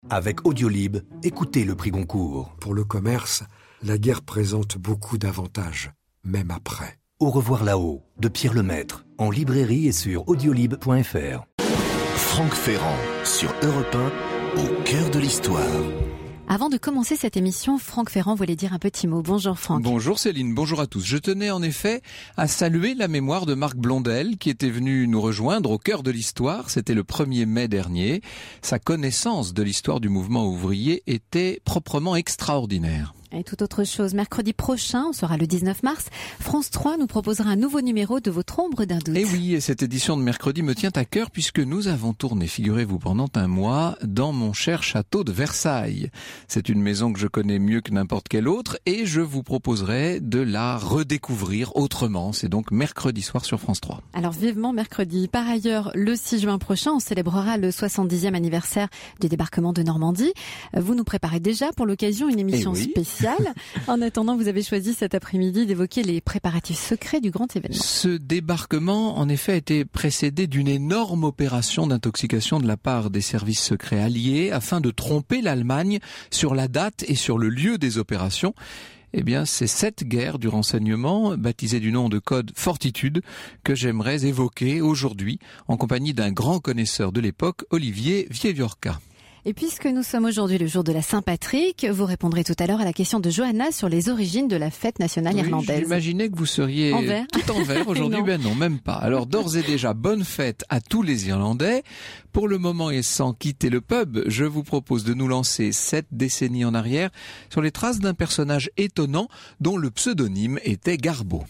Avec Audiolib, écoutez le prix Goncourt. Pour le commerce, la guerre présente beaucoup d'avantages, même après. Au revoir là-haut, de Pierre Lemaître, en librairie et sur audiolib.fr. Franck Ferrand, sur Europe 1, au cœur de l'histoire. Avant de commencer cette émission, Franck Ferrand voulait dire un petit mot. Bonjour Franck. Bonjour Céline, bonjour à tous. Je tenais en effet à saluer la mémoire de Marc Blondel qui était venu nous rejoindre au cœur de l'histoire. C'était le 1er mai dernier. Sa connaissance de l'histoire du mouvement ouvrier était proprement extraordinaire. Et tout autre chose, mercredi prochain, on sera le 19 mars, France 3 nous proposera un nouveau numéro de Votre ombre d'un doute. Et oui, et cette édition de mercredi me tient à cœur puisque nous avons tourné, figurez-vous, pendant un mois dans mon cher château de Versailles. C'est une maison que je connais mieux que n'importe quelle autre et je vous proposerai de la redécouvrir autrement. C'est donc mercredi soir sur France 3. Alors vivement mercredi. Par ailleurs, le 6 juin prochain, on célébrera le 70e anniversaire du débarquement de Normandie. Vous nous préparez déjà pour l'occasion une émission spéciale. En attendant, vous avez choisi cet après-midi d'évoquer les préparatifs secrets du grand événement. Ce débarquement, en effet, a été précédé d'une énorme opération d'intoxication de la part des services secrets alliés afin de tromper l'Allemagne sur la date et sur le lieu des opérations. Eh bien, c'est cette guerre du renseignement, baptisée du nom de code Fortitude, que j'aimerais évoquer aujourd'hui en compagnie d'un grand connaisseur de l'époque, Olivier Vieviorca. Et puisque nous sommes aujourd'hui le jour de la Saint-Patrick, vous répondrez tout à l'heure à la question de Johanna sur les origines de la fête nationale irlandaise. J'imaginais que vous seriez tout en vert aujourd'hui. Ben non, même pas. Alors d'ores et déjà, bonne fête à tous les Irlandais. Pour le moment et sans quitter le pub, je vous propose de nous lancer 7 décennies en arrière sur les traces d'un personnage étonnant dont le pseudonyme était Garbo.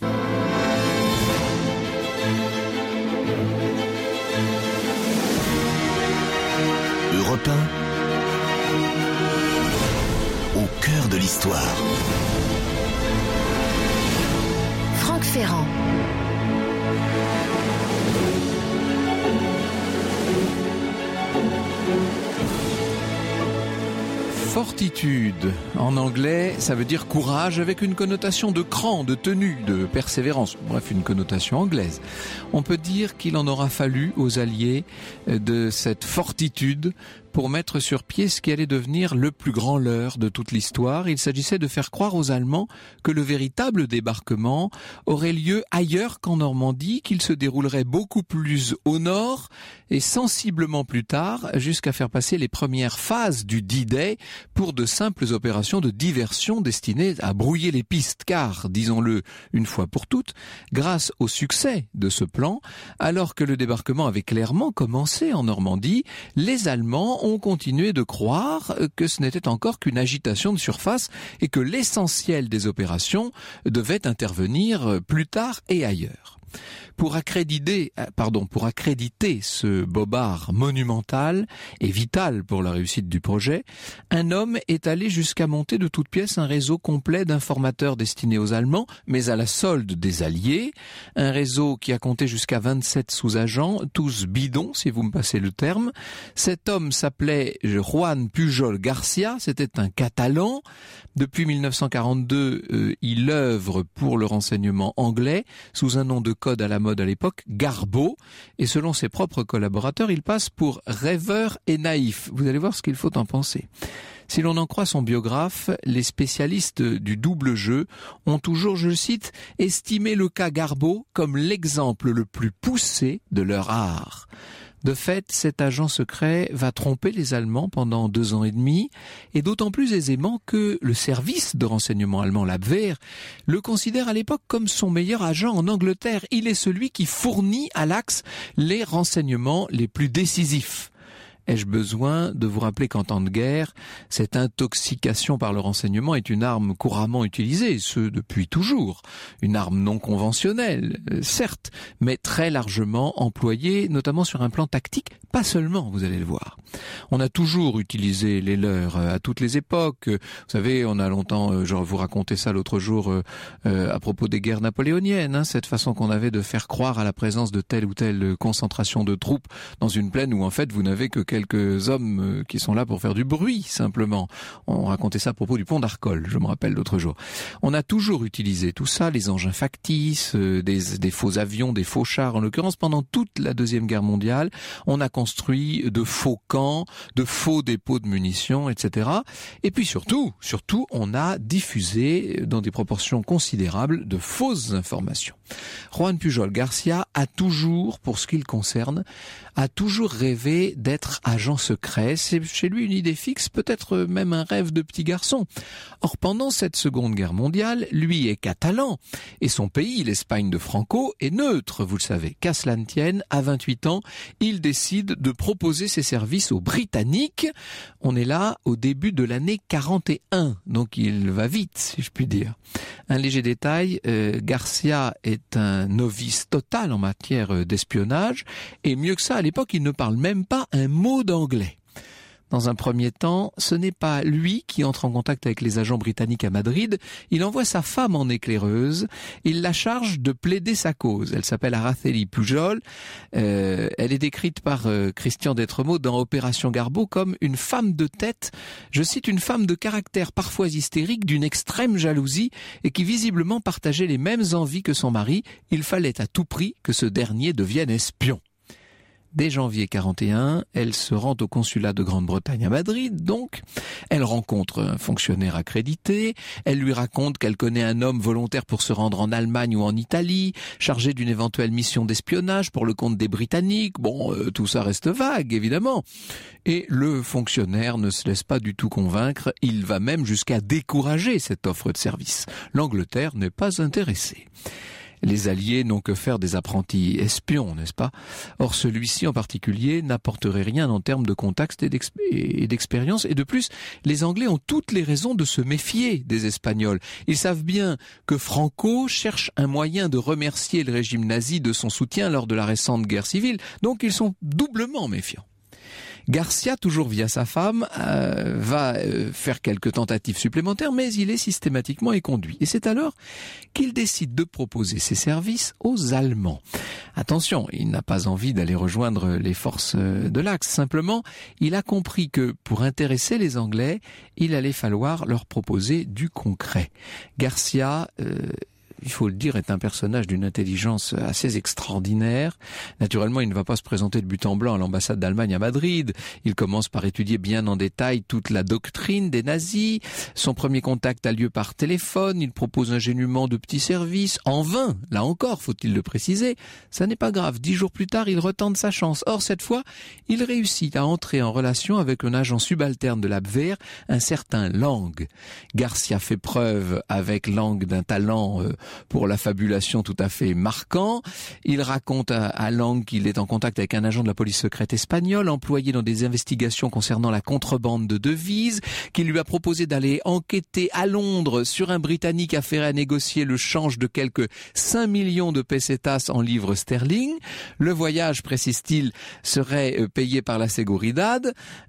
Europe 1, au cœur de l'histoire. Franck Ferrand. Fortitude, en anglais, ça veut dire courage avec une connotation de cran, de tenue, de persévérance, bref, une connotation anglaise. On peut dire qu'il en aura fallu aux alliés de cette fortitude pour mettre sur pied ce qui allait devenir le plus grand leurre de toute l'histoire. Il s'agissait de faire croire aux Allemands que le véritable débarquement aurait lieu ailleurs qu'en Normandie, qu'il se déroulerait beaucoup plus au nord et sensiblement plus tard, jusqu'à faire passer les premières phases du D-Day pour de simples opérations de diversion destinées à brouiller les pistes. Car, disons-le une fois pour toutes, grâce au succès de ce plan, alors que le débarquement avait clairement commencé en Normandie, les Allemands ont continué de croire que ce n'était encore qu'une agitation de surface et que l'essentiel des opérations devait intervenir plus tard et ailleurs. Pour accréditer ce bobard monumental et vital pour la réussite du projet, un homme est allé jusqu'à monter de toutes pièces un réseau complet d'informateurs destinés aux Allemands, mais à la solde des Alliés, un réseau qui a compté jusqu'à 27 sous-agents, tous bidons si vous me passez le terme. Cet homme s'appelait Juan Pujol Garcia, c'était un Catalan. Depuis 1942, il œuvre pour le renseignement anglais sous un nom de code à la mode à l'époque, Garbo, et selon ses propres collaborateurs, il passe pour rêveur et naïf. Vous allez voir ce qu'il faut en penser. Si l'on en croit son biographe, les spécialistes du double jeu ont toujours, je le cite, estimé le cas Garbo comme l'exemple le plus poussé de leur art. De fait, cet agent secret va tromper les Allemands pendant 2 ans et demi, et d'autant plus aisément que le service de renseignement allemand, l'Abwehr, le considère à l'époque comme son meilleur agent en Angleterre. Il est celui qui fournit à l'Axe les renseignements les plus décisifs. Ai-je besoin de vous rappeler qu'en temps de guerre, cette intoxication par le renseignement est une arme couramment utilisée, ce depuis toujours. Une arme non conventionnelle, certes, mais très largement employée, notamment sur un plan tactique, pas seulement, vous allez le voir. On a toujours utilisé les leurs à toutes les époques. Vous savez, on a longtemps, je vous racontais ça l'autre jour à propos des guerres napoléoniennes, cette façon qu'on avait de faire croire à la présence de telle ou telle concentration de troupes dans une plaine où en fait vous n'avez que quelques hommes qui sont là pour faire du bruit, simplement. On racontait ça à propos du pont d'Arcole, je me rappelle l'autre jour. On a toujours utilisé tout ça, les engins factices, des faux avions, des faux chars. En l'occurrence, pendant toute la Deuxième Guerre mondiale, on a construit de faux camps, de faux dépôts de munitions, etc. Et puis surtout, on a diffusé dans des proportions considérables de fausses informations. Juan Pujol Garcia a toujours, pour ce qui le concerne, a toujours rêvé d'être agent secret. C'est chez lui une idée fixe, peut-être même un rêve de petit garçon. Or, pendant cette Seconde Guerre mondiale, lui est catalan, et son pays, l'Espagne de Franco, est neutre, vous le savez. Qu'à cela ne tienne, à 28 ans, il décide de proposer ses services aux Britanniques. On est là au début de l'année 41, donc il va vite, si je puis dire. Un léger détail, Garcia est un novice total en matière d'espionnage, et mieux que ça, à l'époque, il ne parle même pas un mot d'anglais. Dans un premier temps, ce n'est pas lui qui entre en contact avec les agents britanniques à Madrid, il envoie sa femme en éclaireuse, il la charge de plaider sa cause. Elle s'appelle Araceli Pujol, elle est décrite par Christian Detremaux dans Opération Garbeau comme une femme de tête, je cite, une femme de caractère parfois hystérique, d'une extrême jalousie et qui visiblement partageait les mêmes envies que son mari, il fallait à tout prix que ce dernier devienne espion. Dès janvier 41, elle se rend au consulat de Grande-Bretagne à Madrid, donc. Elle rencontre un fonctionnaire accrédité, elle lui raconte qu'elle connaît un homme volontaire pour se rendre en Allemagne ou en Italie, chargé d'une éventuelle mission d'espionnage pour le compte des Britanniques. Bon, tout ça reste vague, évidemment. Et le fonctionnaire ne se laisse pas du tout convaincre, il va même jusqu'à décourager cette offre de service. L'Angleterre n'est pas intéressée. Les Alliés n'ont que faire des apprentis espions, n'est-ce pas? Or, celui-ci en particulier n'apporterait rien en termes de contacts et d'expérience. Et de plus, les Anglais ont toutes les raisons de se méfier des Espagnols. Ils savent bien que Franco cherche un moyen de remercier le régime nazi de son soutien lors de la récente guerre civile. Donc, ils sont doublement méfiants. Garcia, toujours via sa femme, va faire quelques tentatives supplémentaires, mais il est systématiquement éconduit. Et c'est alors qu'il décide de proposer ses services aux Allemands. Attention, il n'a pas envie d'aller rejoindre les forces de l'Axe. Simplement, il a compris que pour intéresser les Anglais, il allait falloir leur proposer du concret. Garcia, il faut le dire, est un personnage d'une intelligence assez extraordinaire. Naturellement, il ne va pas se présenter de but en blanc à l'ambassade d'Allemagne à Madrid. Il commence par étudier bien en détail toute la doctrine des nazis. Son premier contact a lieu par téléphone. Il propose ingénument de petits services. En vain, là encore, faut-il le préciser. Ça n'est pas grave. 10 jours plus tard, il retente sa chance. Or, cette fois, il réussit à entrer en relation avec un agent subalterne de l'Abwehr, un certain Lang. Garcia fait preuve avec Lang d'un talent pour la fabulation tout à fait marquant. Il raconte à Lang qu'il est en contact avec un agent de la police secrète espagnole employé dans des investigations concernant la contrebande de devises, qu'il lui a proposé d'aller enquêter à Londres sur un Britannique affairé à négocier le change de quelques 5 millions de pesetas en livres sterling. Le voyage, précise-t-il, serait payé par la Seguridad.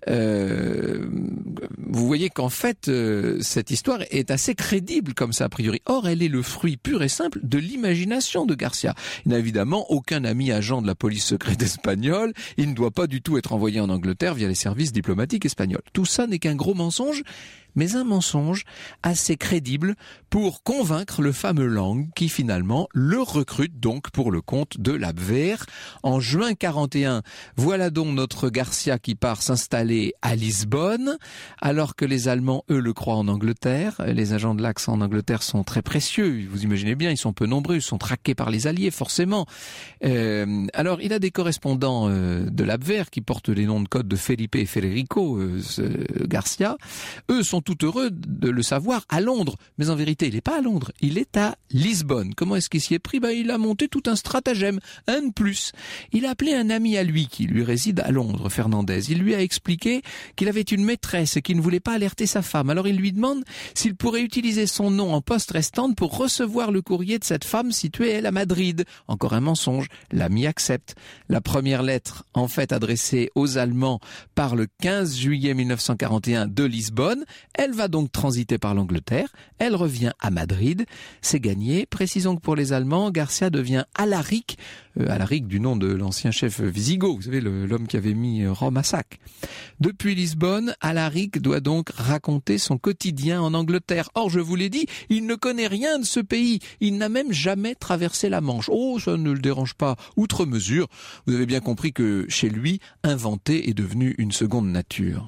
Vous voyez qu'en fait, cette histoire est assez crédible comme ça a priori. Or, elle est le fruit pur et simple de l'imagination de Garcia. Il n'a évidemment aucun ami agent de la police secrète espagnole. Il ne doit pas du tout être envoyé en Angleterre via les services diplomatiques espagnols. Tout ça n'est qu'un gros mensonge, mais un mensonge assez crédible pour convaincre le fameux Lang qui finalement le recrute donc pour le compte de l'Abwehr. En juin 41, voilà donc notre Garcia qui part s'installer à Lisbonne, alors que les Allemands, eux, le croient en Angleterre. Les agents de l'Axe en Angleterre sont très précieux, vous imaginez bien, ils sont peu nombreux, ils sont traqués par les Alliés, forcément. Alors, il a des correspondants de l'Abwehr qui portent les noms de code de Felipe et Federico, Garcia. Eux sont tout heureux de le savoir à Londres. Mais en vérité, il n'est pas à Londres, il est à Lisbonne. Comment est-ce qu'il s'y est pris? Il a monté tout un stratagème, un de plus. Il a appelé un ami à lui qui lui réside à Londres, Fernandez. Il lui a expliqué qu'il avait une maîtresse et qu'il ne voulait pas alerter sa femme. Alors il lui demande s'il pourrait utiliser son nom en poste restante pour recevoir le courrier de cette femme située, elle, à Madrid. Encore un mensonge. L'ami accepte. La première lettre, en fait adressée aux Allemands par le 15 juillet 1941 de Lisbonne. Elle va donc transiter par l'Angleterre, elle revient à Madrid, c'est gagné. Précisons que pour les Allemands, Garcia devient Alaric, Alaric du nom de l'ancien chef wisigoth, vous savez, l'homme qui avait mis Rome à sac. Depuis Lisbonne, Alaric doit donc raconter son quotidien en Angleterre. Or, je vous l'ai dit, il ne connaît rien de ce pays. Il n'a même jamais traversé la Manche. Oh, ça ne le dérange pas outre mesure. Vous avez bien compris que chez lui, inventer est devenu une seconde nature.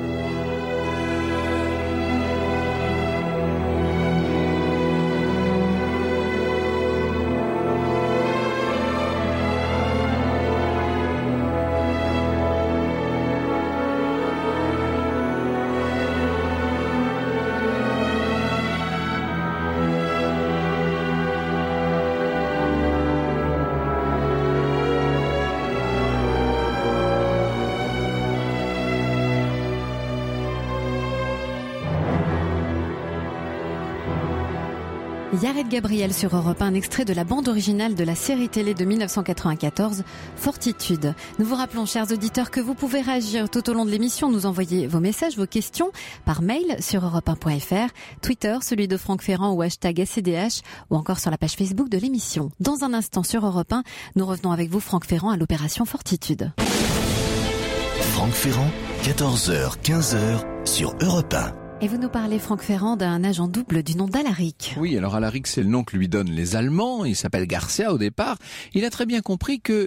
Yared Gabriel sur Europe 1, un extrait de la bande originale de la série télé de 1994, Fortitude. Nous vous rappelons, chers auditeurs, que vous pouvez réagir tout au long de l'émission, nous envoyer vos messages, vos questions par mail sur europe1.fr, Twitter, celui de Franck Ferrand ou hashtag SCDH, ou encore sur la page Facebook de l'émission. Dans un instant sur Europe 1, nous revenons avec vous, Franck Ferrand, à l'opération Fortitude. Franck Ferrand, 14h, 15h sur Europe 1. Et vous nous parlez, Franck Ferrand, d'un agent double du nom d'Alaric. Oui, alors Alaric, c'est le nom que lui donnent les Allemands. Il s'appelle Garcia au départ. Il a très bien compris que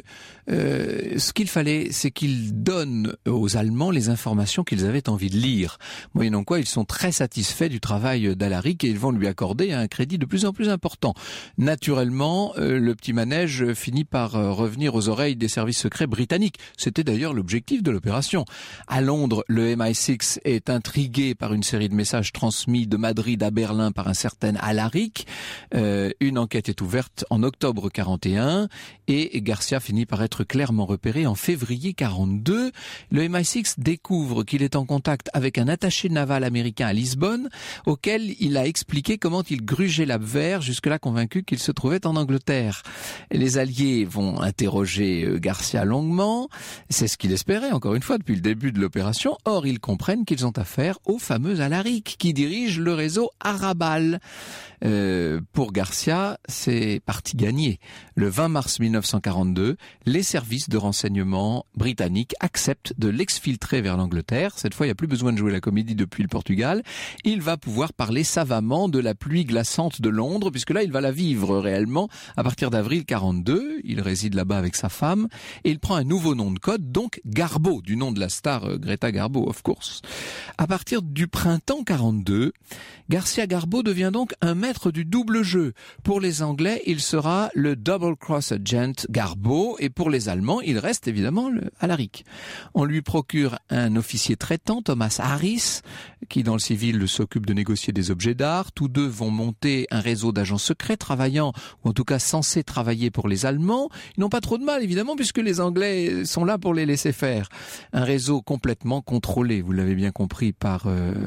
ce qu'il fallait, c'est qu'il donne aux Allemands les informations qu'ils avaient envie de lire. Moyennant quoi, ils sont très satisfaits du travail d'Alaric et ils vont lui accorder un crédit de plus en plus important. Naturellement, le petit manège finit par revenir aux oreilles des services secrets britanniques. C'était d'ailleurs l'objectif de l'opération. À Londres, le MI6 est intrigué par une série de messages transmis de Madrid à Berlin par un certain Alaric. Une enquête est ouverte en octobre 41 et Garcia finit par être clairement repéré en février 42. Le MI6 découvre qu'il est en contact avec un attaché naval américain à Lisbonne auquel il a expliqué comment il grugeait l'Abwehr, jusque-là convaincu qu'il se trouvait en Angleterre. Les Alliés vont interroger Garcia longuement. C'est ce qu'il espérait, encore une fois, depuis le début de l'opération. Or, ils comprennent qu'ils ont affaire au fameux Alaric qui dirige le réseau Arabal. Pour Garcia, c'est parti gagné. Le 20 mars 1942, les services de renseignement britanniques acceptent de l'exfiltrer vers l'Angleterre. Cette fois, il n'y a plus besoin de jouer la comédie depuis le Portugal. Il va pouvoir parler savamment de la pluie glaçante de Londres, puisque là, il va la vivre réellement à partir d'avril 42. Il réside là-bas avec sa femme et il prend un nouveau nom de code, donc Garbo, du nom de la star Greta Garbo, of course. À partir du printemps 42, Garcia Garbo devient donc un maître du double jeu. Pour les Anglais, il sera le Double Cross Agent Garbo et pour les Allemands, il reste évidemment le Alaric. On lui procure un officier traitant, Thomas Harris, qui dans le civil s'occupe de négocier des objets d'art. Tous deux vont monter un réseau d'agents secrets travaillant, ou en tout cas censés travailler pour les Allemands. Ils n'ont pas trop de mal évidemment puisque les Anglais sont là pour les laisser faire. Un réseau complètement contrôlé, vous l'avez bien compris, par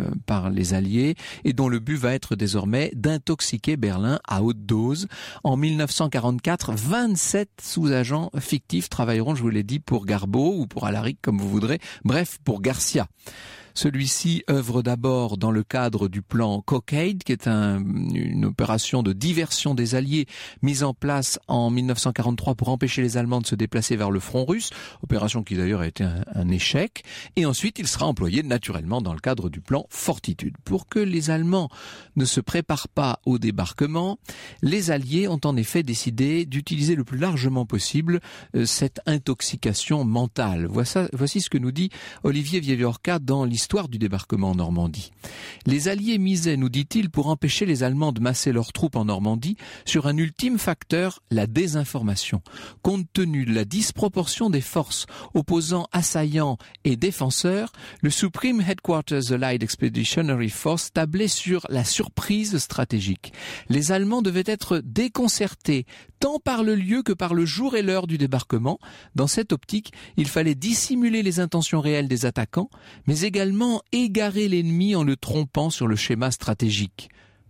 les Alliés et dont le but va être désormais d'intoxiquer Berlin à haute dose. En 1944, 27 sous-agents fictifs travailleront, je vous l'ai dit, pour Garbo ou pour Alaric comme vous voudrez, bref pour Garcia. Celui-ci œuvre d'abord dans le cadre du plan Cockade, qui est une opération de diversion des Alliés mise en place en 1943 pour empêcher les Allemands de se déplacer vers le front russe, opération qui d'ailleurs a été un échec. Et ensuite, il sera employé naturellement dans le cadre du plan Fortitude. Pour que les Allemands ne se préparent pas au débarquement, les Alliés ont en effet décidé d'utiliser le plus largement possible cette intoxication mentale. Voici ce que nous dit Olivier Vieillorca dans l'histoire du débarquement en Normandie. Les Alliés misaient, nous dit-il, pour empêcher les Allemands de masser leurs troupes en Normandie, sur un ultime facteur, la désinformation. Compte tenu de la disproportion des forces opposant assaillants et défenseurs, le Supreme Headquarters Allied Expeditionary Force tablait sur la surprise stratégique. Les Allemands devaient être déconcertés, tant par le lieu que par le jour et l'heure du débarquement. Dans cette optique, il fallait dissimuler les intentions réelles des attaquants, mais également égarer l'ennemi en le trompant sur le schéma stratégique.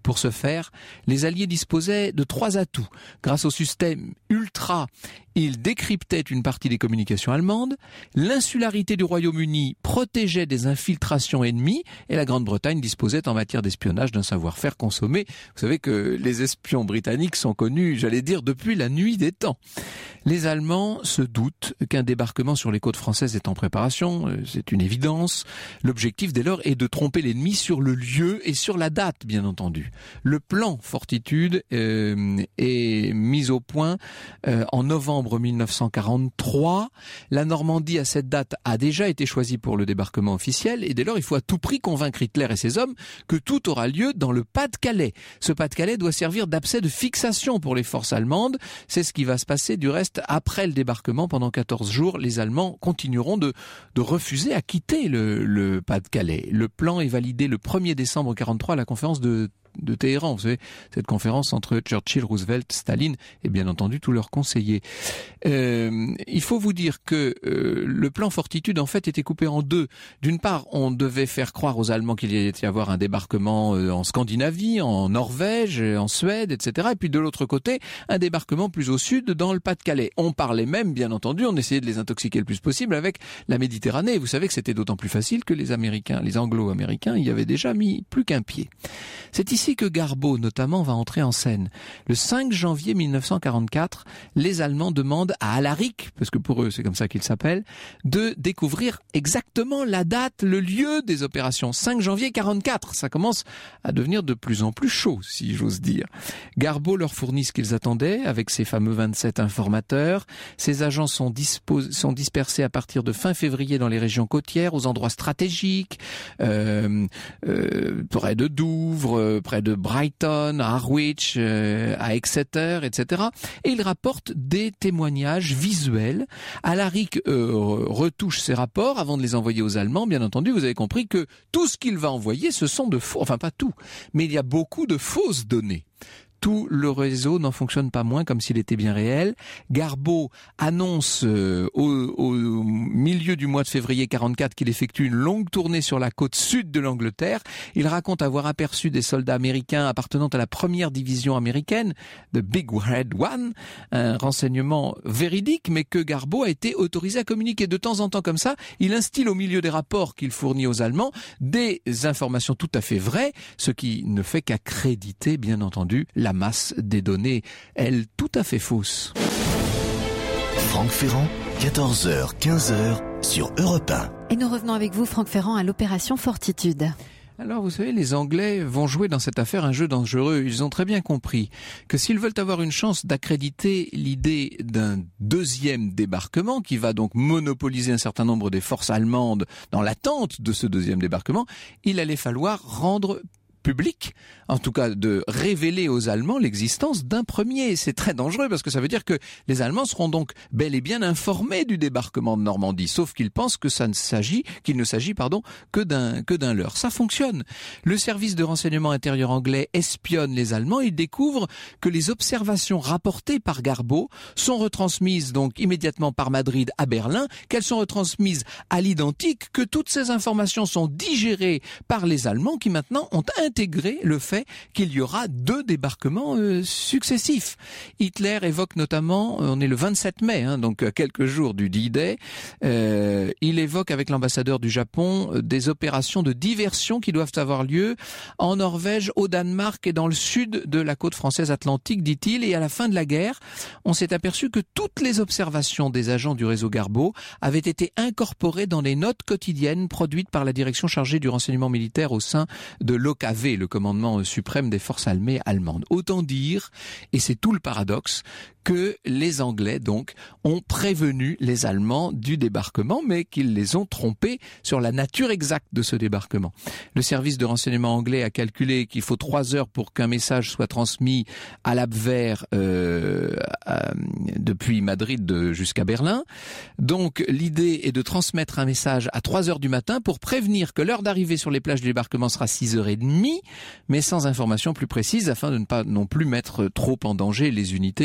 Pour ce faire, les Alliés disposaient de 3 atouts. Grâce au système Ultra, ils décryptaient une partie des communications allemandes, l'insularité du Royaume-Uni protégeait des infiltrations ennemies et la Grande-Bretagne disposait en matière d'espionnage d'un savoir-faire consommé. Vous savez que les espions britanniques sont connus, j'allais dire, depuis la nuit des temps. Les Allemands se doutent qu'un débarquement sur les côtes françaises est en préparation, c'est une évidence. L'objectif dès lors est de tromper l'ennemi sur le lieu et sur la date, bien entendu. Le plan Fortitude est mis au point en novembre 1943. La Normandie, à cette date, a déjà été choisie pour le débarquement officiel et dès lors, il faut à tout prix convaincre Hitler et ses hommes que tout aura lieu dans le Pas-de-Calais. Ce Pas-de-Calais doit servir d'abcès de fixation pour les forces allemandes. C'est ce qui va se passer du reste après le débarquement. Pendant 14 jours, les Allemands continueront de refuser à quitter le Pas-de-Calais. Le plan est validé le 1er décembre 1943 à la conférence de Téhéran. Vous savez, cette conférence entre Churchill, Roosevelt, Staline et bien entendu tous leurs conseillers. Il faut vous dire que le plan Fortitude en fait était coupé en deux. D'une part, on devait faire croire aux Allemands qu'il allait y avoir un débarquement en Scandinavie, en Norvège, en Suède, etc. Et puis de l'autre côté, un débarquement plus au sud dans le Pas-de-Calais. On parlait même, bien entendu, on essayait de les intoxiquer le plus possible avec la Méditerranée. Vous savez que c'était d'autant plus facile que les Américains, les Anglo-Américains, y avaient déjà mis plus qu'un pied. C'est ici que Garbeau, notamment, va entrer en scène. Le 5 janvier 1944, les Allemands demandent à Alaric, parce que pour eux c'est comme ça qu'il s'appelle, de découvrir exactement la date, le lieu des opérations. 5 janvier 1944, ça commence à devenir de plus en plus chaud, si j'ose dire. Garbeau leur fournit ce qu'ils attendaient, avec ses fameux 27 informateurs. Ces agents sont dispersés à partir de fin février dans les régions côtières, aux endroits stratégiques, près de Douvres, près de Brighton, à Harwich, à Exeter, etc. Et il rapporte des témoignages visuels. Alaric retouche ces rapports avant de les envoyer aux Allemands. Bien entendu, vous avez compris que tout ce qu'il va envoyer, ce sont de faux, enfin pas tout, mais il y a beaucoup de fausses données. Tout le réseau n'en fonctionne pas moins comme s'il était bien réel. Garbeau annonce au milieu du mois de février 1944 qu'il effectue une longue tournée sur la côte sud de l'Angleterre. Il raconte avoir aperçu des soldats américains appartenant à la première division américaine, de Big Red One, un renseignement véridique, mais que Garbeau a été autorisé à communiquer. De temps en temps comme ça, il instille au milieu des rapports qu'il fournit aux Allemands des informations tout à fait vraies, ce qui ne fait qu'accréditer, bien entendu, la masse des données, elles, tout à fait fausses. Franck Ferrand, 14h, 15h, sur Europe 1. Et nous revenons avec vous, Franck Ferrand, à l'opération Fortitude. Alors, vous savez, les Anglais vont jouer dans cette affaire un jeu dangereux. Ils ont très bien compris que s'ils veulent avoir une chance d'accréditer l'idée d'un deuxième débarquement, qui va donc monopoliser un certain nombre des forces allemandes dans l'attente de ce deuxième débarquement, il allait falloir rendre public, en tout cas de révéler aux Allemands l'existence d'un premier. C'est très dangereux parce que ça veut dire que les Allemands seront donc bel et bien informés du débarquement de Normandie, sauf qu'ils pensent que qu'il ne s'agit que d'un leurre. Ça fonctionne. Le service de renseignement intérieur anglais espionne les Allemands. Il découvre que les observations rapportées par Garbeau sont retransmises donc immédiatement par Madrid à Berlin, qu'elles sont retransmises à l'identique, que toutes ces informations sont digérées par les Allemands qui maintenant ont intégré le fait qu'il y aura 2 débarquements successifs. Hitler évoque notamment, on est le 27 mai, donc à quelques jours du D-Day, il évoque avec l'ambassadeur du Japon des opérations de diversion qui doivent avoir lieu en Norvège, au Danemark et dans le sud de la côte française atlantique, dit-il. Et à la fin de la guerre, on s'est aperçu que toutes les observations des agents du réseau Garbeau avaient été incorporées dans les notes quotidiennes produites par la direction chargée du renseignement militaire au sein de l'OKV, le commandement suprême des forces armées allemandes. Autant dire, et c'est tout le paradoxe, que les Anglais, donc, ont prévenu les Allemands du débarquement, mais qu'ils les ont trompés sur la nature exacte de ce débarquement. Le service de renseignement anglais a calculé qu'il faut 3 heures pour qu'un message soit transmis à l'Abwehr depuis Madrid jusqu'à Berlin. Donc, l'idée est de transmettre un message à 3 heures du matin pour prévenir que l'heure d'arrivée sur les plages du débarquement sera 6h30, mais sans information plus précise afin de ne pas non plus mettre trop en danger les unités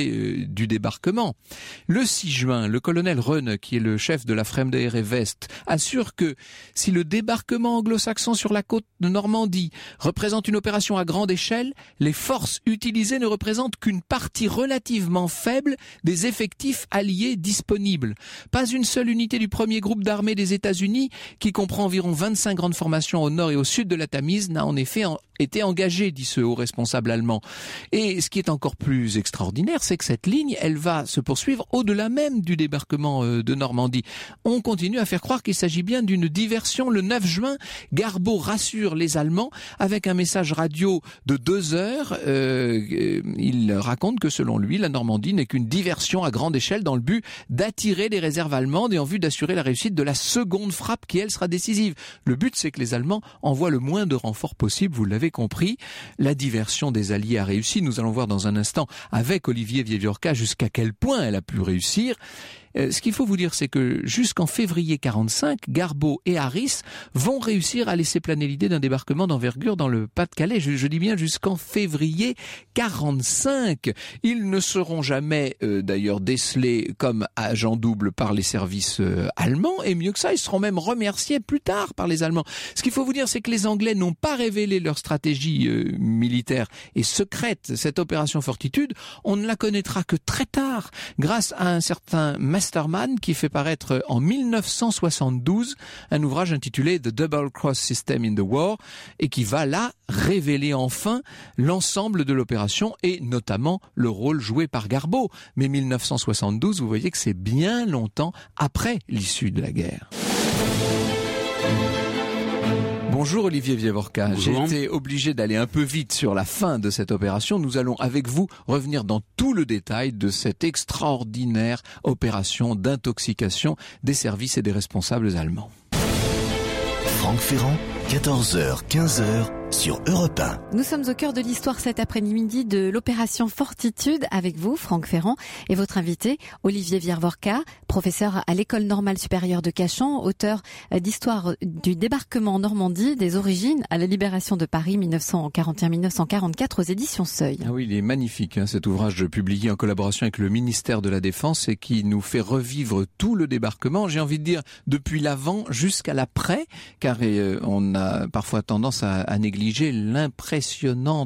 du débarquement. Le 6 juin, le colonel Rönne, qui est le chef de la Fremde Heere West, assure que si le débarquement anglo-saxon sur la côte de Normandie représente une opération à grande échelle, les forces utilisées ne représentent qu'une partie relativement faible des effectifs alliés disponibles. Pas une seule unité du premier groupe d'armées des États-Unis, qui comprend environ 25 grandes formations au nord et au sud de la Tamise, n'a en effet été engagée, dit ce haut responsable allemand. Et ce qui est encore plus extraordinaire, c'est que cette ligne, elle va se poursuivre au-delà même du débarquement de Normandie. On continue à faire croire qu'il s'agit bien d'une diversion. Le 9 juin, Garbeau rassure les Allemands avec un message radio de 2 heures. Il raconte que selon lui, la Normandie n'est qu'une diversion à grande échelle dans le but d'attirer les réserves allemandes et en vue d'assurer la réussite de la seconde frappe qui, elle, sera décisive. Le but, c'est que les Allemands envoient le moins de renforts possible, vous l'avez compris. La diversion des Alliés a réussi. Nous allons voir dans un instant avec Olivier Vieviorca jusqu'à quel point elle a pu réussir. Ce qu'il faut vous dire, c'est que jusqu'en février 45, Garbeau et Harris vont réussir à laisser planer l'idée d'un débarquement d'envergure dans le Pas-de-Calais. Je dis bien jusqu'en février 45. Ils ne seront jamais d'ailleurs décelés comme agents doubles par les services allemands, et mieux que ça, ils seront même remerciés plus tard par les Allemands. Ce qu'il faut vous dire, c'est que les Anglais n'ont pas révélé leur stratégie militaire et secrète. Cette opération Fortitude, on ne la connaîtra que très tard, grâce à un certain Masterman qui fait paraître en 1972 un ouvrage intitulé The Double Cross System in the War, et qui va là révéler enfin l'ensemble de l'opération et notamment le rôle joué par Garbeau. Mais 1972, vous voyez que c'est bien longtemps après l'issue de la guerre. Bonjour Olivier Vieviorca. J'ai été obligé d'aller un peu vite sur la fin de cette opération. Nous allons avec vous revenir dans tout le détail de cette extraordinaire opération d'intoxication des services et des responsables allemands. Franck Ferrand, 14h, 15h sur Europe 1. Nous sommes au cœur de l'histoire cet après-midi de l'opération Fortitude avec vous, Franck Ferrand, et votre invité, Olivier Vieviorca, professeur à l'École normale supérieure de Cachan, auteur d'histoire du débarquement en Normandie, des origines à la libération de Paris 1941-1944 aux éditions Seuil. Ah oui, il est magnifique, cet ouvrage publié en collaboration avec le ministère de la Défense et qui nous fait revivre tout le débarquement, j'ai envie de dire depuis l'avant jusqu'à l'après, car on a parfois tendance à négliger l'impressionnant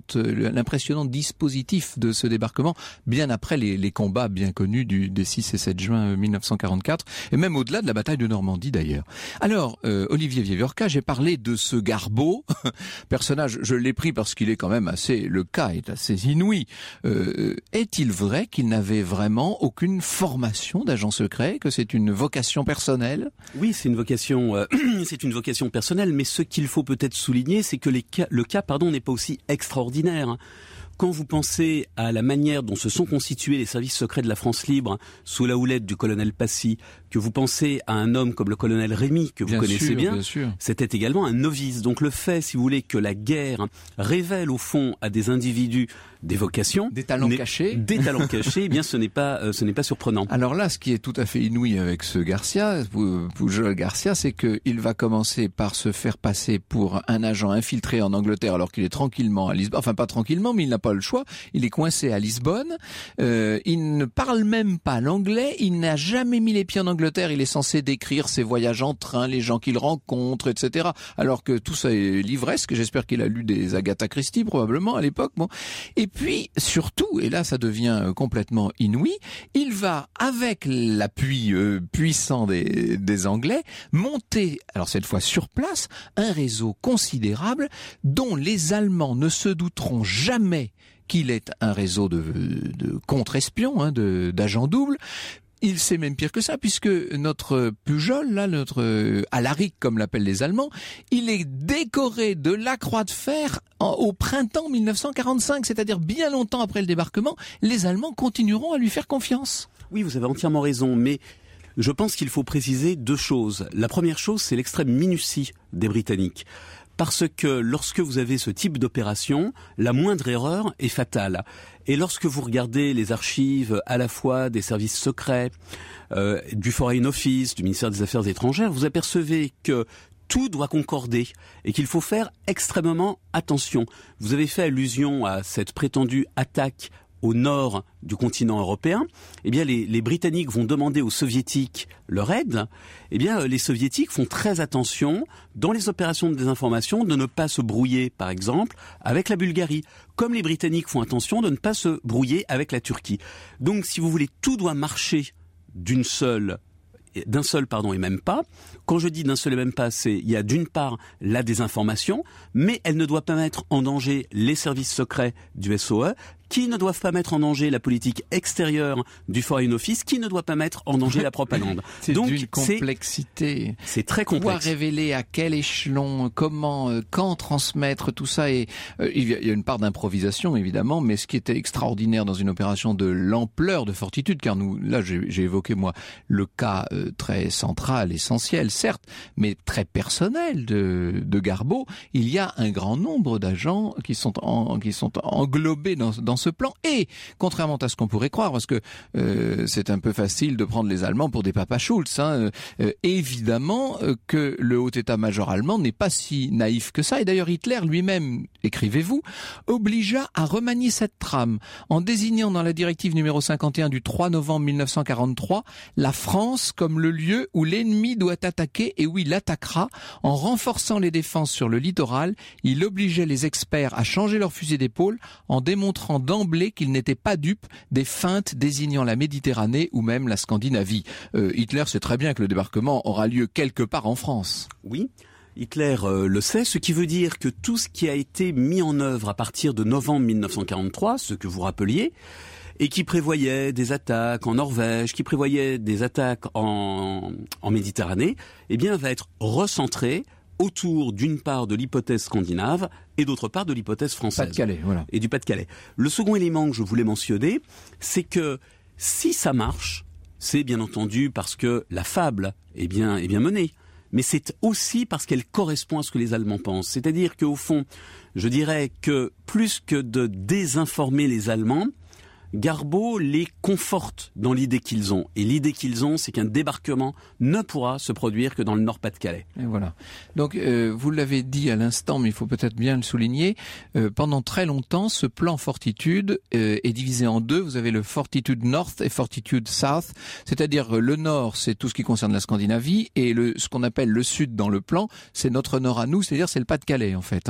dispositif de ce débarquement bien après les combats bien connus des 6 et 7 juin 1944 et même au-delà de la bataille de Normandie d'ailleurs. Alors Olivier Vieviorca, j'ai parlé de ce Garbeau, personnage, je l'ai pris parce qu'il est quand même le cas est assez inouï. Est-il vrai qu'il n'avait vraiment aucune formation d'agent secret, que c'est une vocation personnelle? Oui, c'est une vocation personnelle, mais ce qu'il faut peut-être souligner, c'est que le cas n'est pas aussi extraordinaire. Quand vous pensez à la manière dont se sont constitués les services secrets de la France libre sous la houlette du colonel Passy, que vous pensez à un homme comme le colonel Rémy, que vous connaissez bien, c'était également un novice. Donc le fait, si vous voulez, que la guerre révèle au fond à des individus des vocations, des talents cachés, eh bien ce n'est pas surprenant. Alors là, ce qui est tout à fait inouï avec ce Pujol Garcia, c'est qu'il va commencer par se faire passer pour un agent infiltré en Angleterre alors qu'il est tranquillement à Lisbonne, enfin pas tranquillement, mais il n'a pas le choix, il est coincé à Lisbonne, il ne parle même pas l'anglais, il n'a jamais mis les pieds en Angleterre, il est censé décrire ses voyages en train, les gens qu'il rencontre, etc. Alors que tout ça est livresque, j'espère qu'il a lu des Agatha Christie probablement à l'époque. Bon. Et puis surtout, et là ça devient complètement inouï, il va avec l'appui puissant des Anglais monter, alors cette fois sur place, un réseau considérable dont les Allemands ne se douteront jamais qu'il est un réseau de contre-espions, d'agents doubles. Il sait même pire que ça, puisque notre Pujol, là, notre Alaric, comme l'appellent les Allemands, il est décoré de la Croix de Fer au printemps 1945, c'est-à-dire bien longtemps après le débarquement. Les Allemands continueront à lui faire confiance. Oui, vous avez entièrement raison, mais je pense qu'il faut préciser 2 choses. La première chose, c'est l'extrême minutie des Britanniques. Parce que lorsque vous avez ce type d'opération, la moindre erreur est fatale. Et lorsque vous regardez les archives à la fois des services secrets, du Foreign Office, du ministère des Affaires étrangères, vous apercevez que tout doit concorder et qu'il faut faire extrêmement attention. Vous avez fait allusion à cette prétendue attaque au nord du continent européen, eh bien les Britanniques vont demander aux Soviétiques leur aide. Eh bien les Soviétiques font très attention dans les opérations de désinformation de ne pas se brouiller, par exemple, avec la Bulgarie, comme les Britanniques font attention de ne pas se brouiller avec la Turquie. Donc, si vous voulez, tout doit marcher d'un seul et même pas. Quand je dis d'un seul et même pas, il y a d'une part la désinformation, mais elle ne doit pas mettre en danger les services secrets du SOE, qui ne doivent pas mettre en danger la politique extérieure du Foreign Office, qui ne doit pas mettre en danger la propagande. Donc, d'une complexité. C'est très complexe. Pouvoir révéler à quel échelon, comment, quand transmettre tout ça. Et il y a une part d'improvisation, évidemment, mais ce qui était extraordinaire dans une opération de l'ampleur de Fortitude, car là, j'ai évoqué, moi, le cas très central, essentiel, certes, mais très personnel de Garbeau. Il y a un grand nombre d'agents qui sont englobés dans ce plan, et contrairement à ce qu'on pourrait croire, parce que c'est un peu facile de prendre les Allemands pour des papas Schulz, évidemment que le haut état-major allemand n'est pas si naïf que ça, et d'ailleurs Hitler lui-même, écrivez-vous, obligea à remanier cette trame en désignant dans la directive numéro 51 du 3 novembre 1943 la France comme le lieu où l'ennemi doit attaquer et où il attaquera. En renforçant les défenses sur le littoral, il obligeait les experts à changer leur fusil d'épaule en démontrant d'emblée qu'ils n'étaient pas dupes des feintes désignant la Méditerranée ou même la Scandinavie. Hitler sait très bien que le débarquement aura lieu quelque part en France. Oui, Hitler le sait, ce qui veut dire que tout ce qui a été mis en œuvre à partir de novembre 1943, ce que vous rappeliez, et qui prévoyait des attaques en Norvège, qui prévoyait des attaques en Méditerranée, eh bien va être recentré autour d'une part de l'hypothèse scandinave et d'autre part de l'hypothèse française. Pas-de-Calais, voilà. Et du Pas-de-Calais. Le second élément que je voulais mentionner, c'est que si ça marche, c'est bien entendu parce que la fable est bien menée. Mais c'est aussi parce qu'elle correspond à ce que les Allemands pensent. C'est-à-dire qu'au fond, je dirais que plus que de désinformer les Allemands, Garbeau les conforte dans l'idée qu'ils ont. Et l'idée qu'ils ont, c'est qu'un débarquement ne pourra se produire que dans le Nord-Pas-de-Calais. Et voilà. Donc, vous l'avez dit à l'instant, mais il faut peut-être bien le souligner, pendant très longtemps, ce plan Fortitude est divisé en deux. Vous avez le Fortitude North et Fortitude South. C'est-à-dire, le Nord, c'est tout ce qui concerne la Scandinavie, et ce qu'on appelle le Sud dans le plan, c'est notre Nord à nous, c'est-à-dire c'est le Pas-de-Calais, en fait.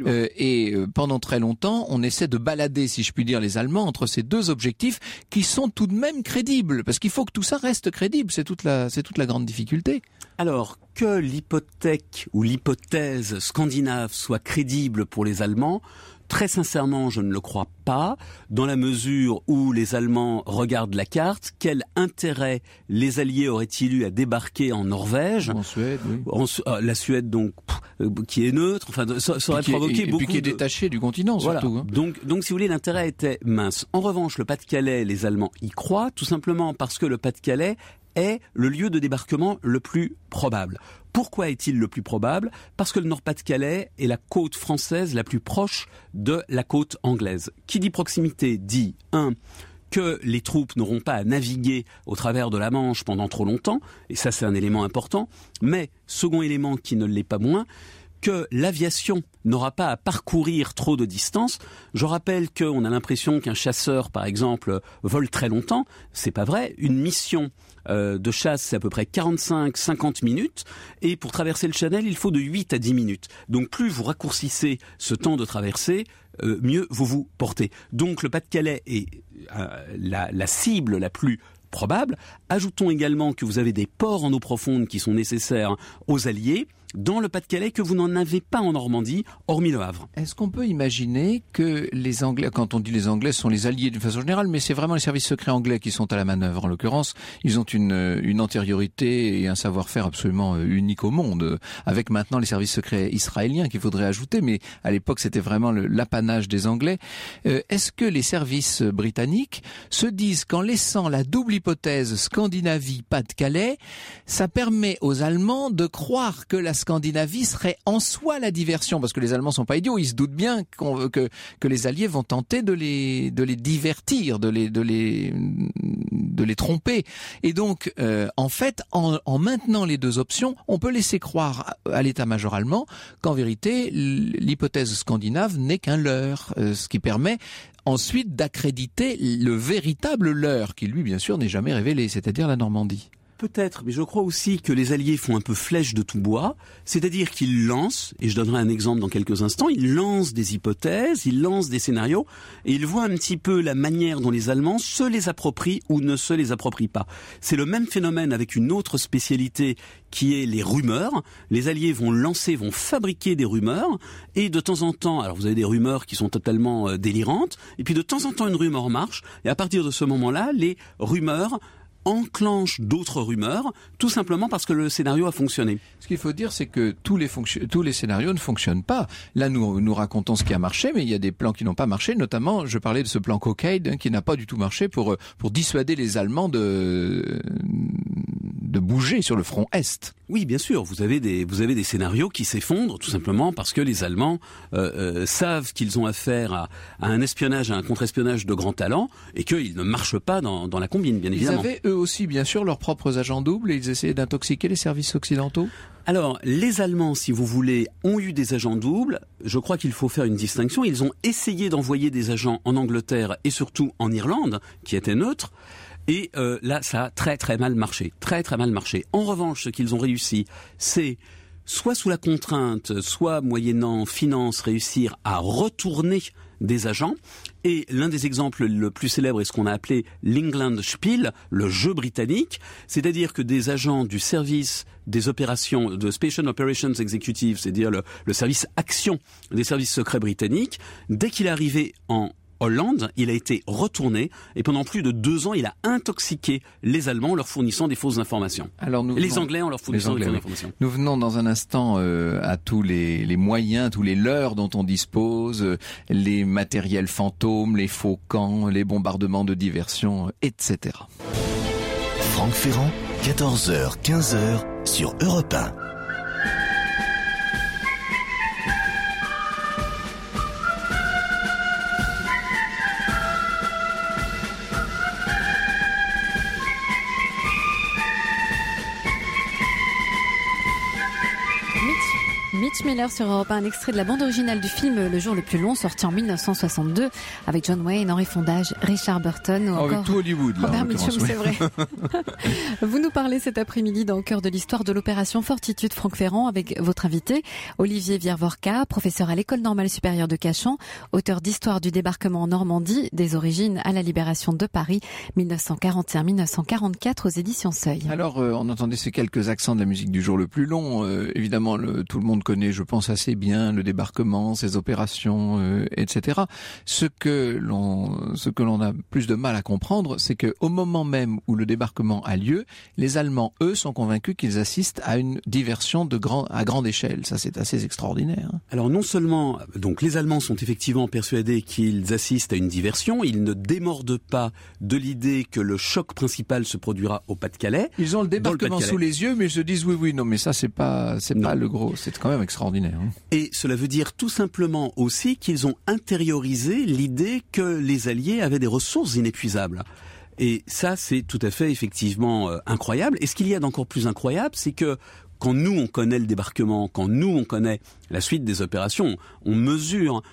Pendant très longtemps, on essaie de balader, si je puis dire, les Allemands entre ces deux objectifs qui sont tout de même crédibles, parce qu'il faut que tout ça reste crédible, c'est toute la grande difficulté. Alors, que l'hypothèque ou l'hypothèse scandinave soit crédible pour les Allemands, très sincèrement, je ne le crois pas, dans la mesure où les Allemands regardent la carte. Quel intérêt les Alliés auraient-ils eu à débarquer en Norvège ? En Suède, oui. La Suède, donc, qui est neutre, enfin, ça aurait provoqué beaucoup de... Et puis qui est détaché du continent, voilà. surtout. Hein. Donc, si vous voulez, l'intérêt était mince. En revanche, le Pas-de-Calais, les Allemands y croient, tout simplement parce que le Pas-de-Calais est le lieu de débarquement le plus probable. Pourquoi est-il le plus probable ? Parce que le Nord-Pas-de-Calais est la côte française la plus proche de la côte anglaise. Qui dit proximité dit, que les troupes n'auront pas à naviguer au travers de la Manche pendant trop longtemps, et ça c'est un élément important, mais second élément qui ne l'est pas moins, que l'aviation n'aura pas à parcourir trop de distance. Je rappelle qu'on a l'impression qu'un chasseur, par exemple, vole très longtemps. C'est pas vrai. Une mission de chasse, c'est à peu près 45-50 minutes. Et pour traverser le Channel, il faut de 8 à 10 minutes. Donc plus vous raccourcissez ce temps de traversée, mieux vous vous portez. Donc le Pas-de-Calais est la cible la plus probable. Ajoutons également que vous avez des ports en eau profonde qui sont nécessaires aux Alliés dans le Pas-de-Calais que vous n'en avez pas en Normandie, hormis le Havre. Est-ce qu'on peut imaginer que les Anglais, quand on dit les Anglais, ce sont les Alliés d'une façon générale, mais c'est vraiment les services secrets anglais qui sont à la manœuvre en l'occurrence. Ils ont une antériorité et un savoir-faire absolument unique au monde, avec maintenant les services secrets israéliens qu'il faudrait ajouter, mais à l'époque c'était vraiment l'apanage des Anglais. Est-ce que les services britanniques se disent qu'en laissant la double hypothèse Scandinavie-Pas-de-Calais, ça permet aux Allemands de croire que la Scandinavie serait en soi la diversion, parce que les Allemands sont pas idiots, ils se doutent bien que les Alliés vont tenter de les divertir, de les les tromper. Et donc, en fait, en maintenant les deux options, on peut laisser croire à l'état-major allemand qu'en vérité, l'hypothèse scandinave n'est qu'un leurre, ce qui permet ensuite d'accréditer le véritable leurre, qui lui, bien sûr, n'est jamais révélé, c'est-à-dire la Normandie. Peut-être, mais je crois aussi que les Alliés font un peu flèche de tout bois, c'est-à-dire qu'ils lancent, et je donnerai un exemple dans quelques instants, ils lancent des hypothèses, ils lancent des scénarios, et ils voient un petit peu la manière dont les Allemands se les approprient ou ne se les approprient pas. C'est le même phénomène avec une autre spécialité qui est les rumeurs. Les Alliés vont fabriquer des rumeurs, et de temps en temps, alors vous avez des rumeurs qui sont totalement délirantes, et puis de temps en temps une rumeur marche, et à partir de ce moment-là, les rumeurs enclenche d'autres rumeurs, tout simplement parce que le scénario a fonctionné. Ce qu'il faut dire, c'est que tous les scénarios ne fonctionnent pas. Là, nous racontons ce qui a marché, mais il y a des plans qui n'ont pas marché. Notamment, je parlais de ce plan Cockade qui n'a pas du tout marché pour dissuader les Allemands de bouger sur le front Est. Oui, bien sûr. Vous avez des scénarios qui s'effondrent tout simplement parce que les Allemands savent qu'ils ont affaire à un espionnage, à un contre-espionnage de grand talent et qu'ils ne marchent pas dans la combine, bien évidemment. Ils avaient eux aussi, bien sûr, leurs propres agents doubles et ils essayaient d'intoxiquer les services occidentaux. Alors, les Allemands, si vous voulez, ont eu des agents doubles. Je crois qu'il faut faire une distinction. Ils ont essayé d'envoyer des agents en Angleterre et surtout en Irlande, qui étaient neutres. Et là, ça a très très mal marché. Très très mal marché. En revanche, ce qu'ils ont réussi, c'est soit sous la contrainte, soit moyennant finance, réussir à retourner des agents. Et l'un des exemples le plus célèbre est ce qu'on a appelé l'England Spiel, le jeu britannique, c'est-à-dire que des agents du service des opérations, de Special Operations Executive, c'est-à-dire le service action des services secrets britanniques, dès qu'il est arrivé en Hollande, il a été retourné et pendant plus de 2 ans, il a intoxiqué les Allemands en leur fournissant des fausses informations. Les Anglais en leur fournissant des fausses informations. Nous venons dans un instant à tous les moyens, tous les leurres dont on dispose, les matériels fantômes, les faux camps, les bombardements de diversion, etc. Franck Ferrand, 14h, 15h sur Europe 1. Mitch Miller sur Europe 1, un extrait de la bande originale du film Le jour le plus long, sorti en 1962, avec John Wayne, Henry Fondage, Richard Burton ou encore... Avec tout Hollywood, là. Robert Mitchum, c'est vrai. Vous nous parlez cet après-midi dans Au cœur de l'histoire de l'opération Fortitude Franck Ferrand avec votre invité, Olivier Viervorka, professeur à l'École normale supérieure de Cachan, auteur d'Histoire du débarquement en Normandie, des origines à la libération de Paris, 1941-1944 aux éditions Seuil. Alors, on entendait ces quelques accents de la musique du jour le plus long. Évidemment, tout le monde connaît, je pense, assez bien le débarquement, ses opérations, etc. Ce que l'on a plus de mal à comprendre, c'est que au moment même où le débarquement a lieu, les Allemands, eux, sont convaincus qu'ils assistent à une diversion à grande échelle. Ça, c'est assez extraordinaire. Alors, non seulement, donc, les Allemands sont effectivement persuadés qu'ils assistent à une diversion, ils ne démordent pas de l'idée que le choc principal se produira au Pas-de-Calais. Ils ont le débarquement sous les yeux, mais ils se disent oui, non, mais ça, c'est pas le gros. C'est quand même extraordinaire. Et cela veut dire tout simplement aussi qu'ils ont intériorisé l'idée que les Alliés avaient des ressources inépuisables. Et ça, c'est tout à fait effectivement incroyable. Et ce qu'il y a d'encore plus incroyable, c'est que quand nous, on connaît le débarquement, quand nous, on connaît la suite des opérations, on mesure